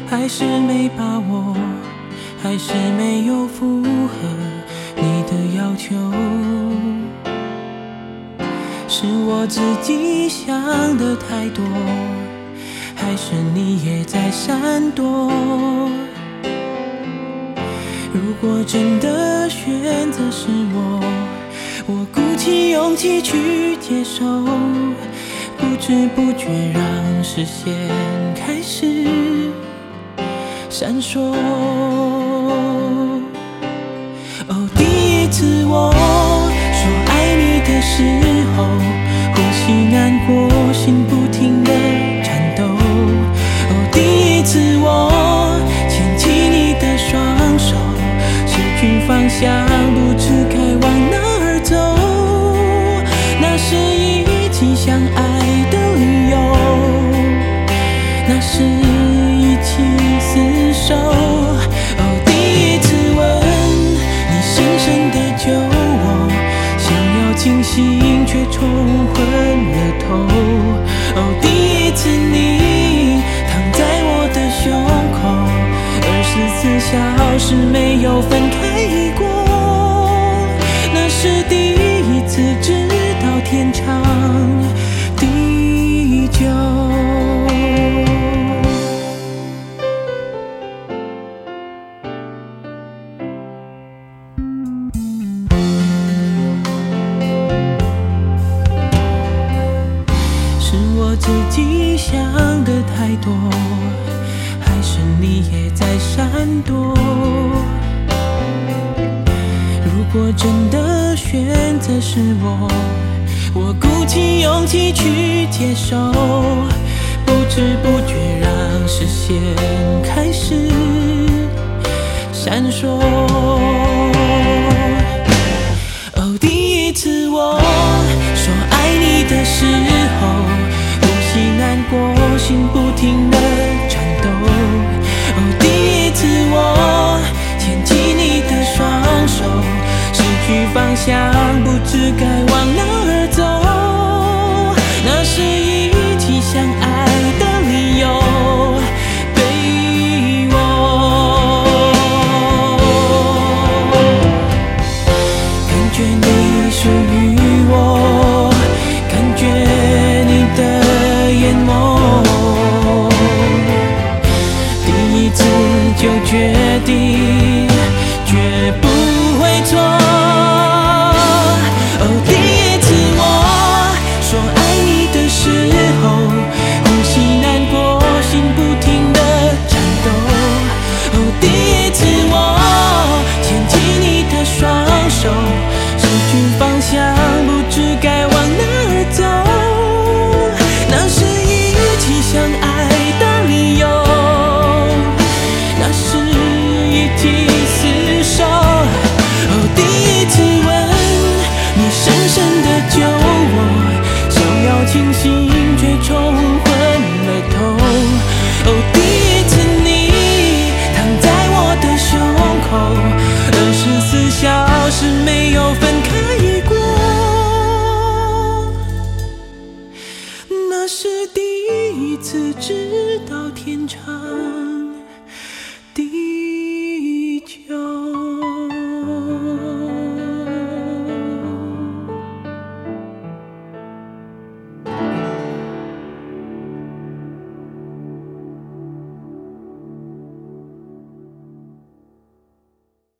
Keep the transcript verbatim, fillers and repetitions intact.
还是没把握，还是没有符合你的要求，是我自己想的太多，还是你也在闪躲？如果真的选择是我，我鼓起勇气去接受，不知不觉让视线开始闪烁。哦，第一次我说爱你的时候，呼吸难过，心不停地颤抖。哦，第一次我牵起你的双手，失去方向，不知该往哪儿走。那是一起相爱的理由，那是一起厮守。哦，第一次吻你深深地救我，想要清醒却冲昏了头。哦，第一次你躺在我的胸口，二十四小时没有分开过。那是第一次知道天长地久。是我自己想的太多，还是你也在闪躲？如果真的选择是我，我鼓起勇气去接受，不知不觉让视线开始闪烁。哦，第一次我说爱你的时候，呼吸难过，心不停地颤抖。哦，第一次我牵起你的双手，失去方向，不知该往哪儿走。那是一起相爱的理由，对我感觉你属于我，感觉你的眼眸，第一次就决定绝不会错。哦，第一次我说爱你的时候，呼吸难过，心不停地颤抖。哦，第一次我牵起你的双手，失去方向，不知该往哪儿走。那是一起相爱的理由，那是一起厮守。哦，第一次吻你深深地救我，想要清醒却冲昏了头。哦，第一次你躺在我的胸口，二十四小时没有分开过。那是第一次知道天长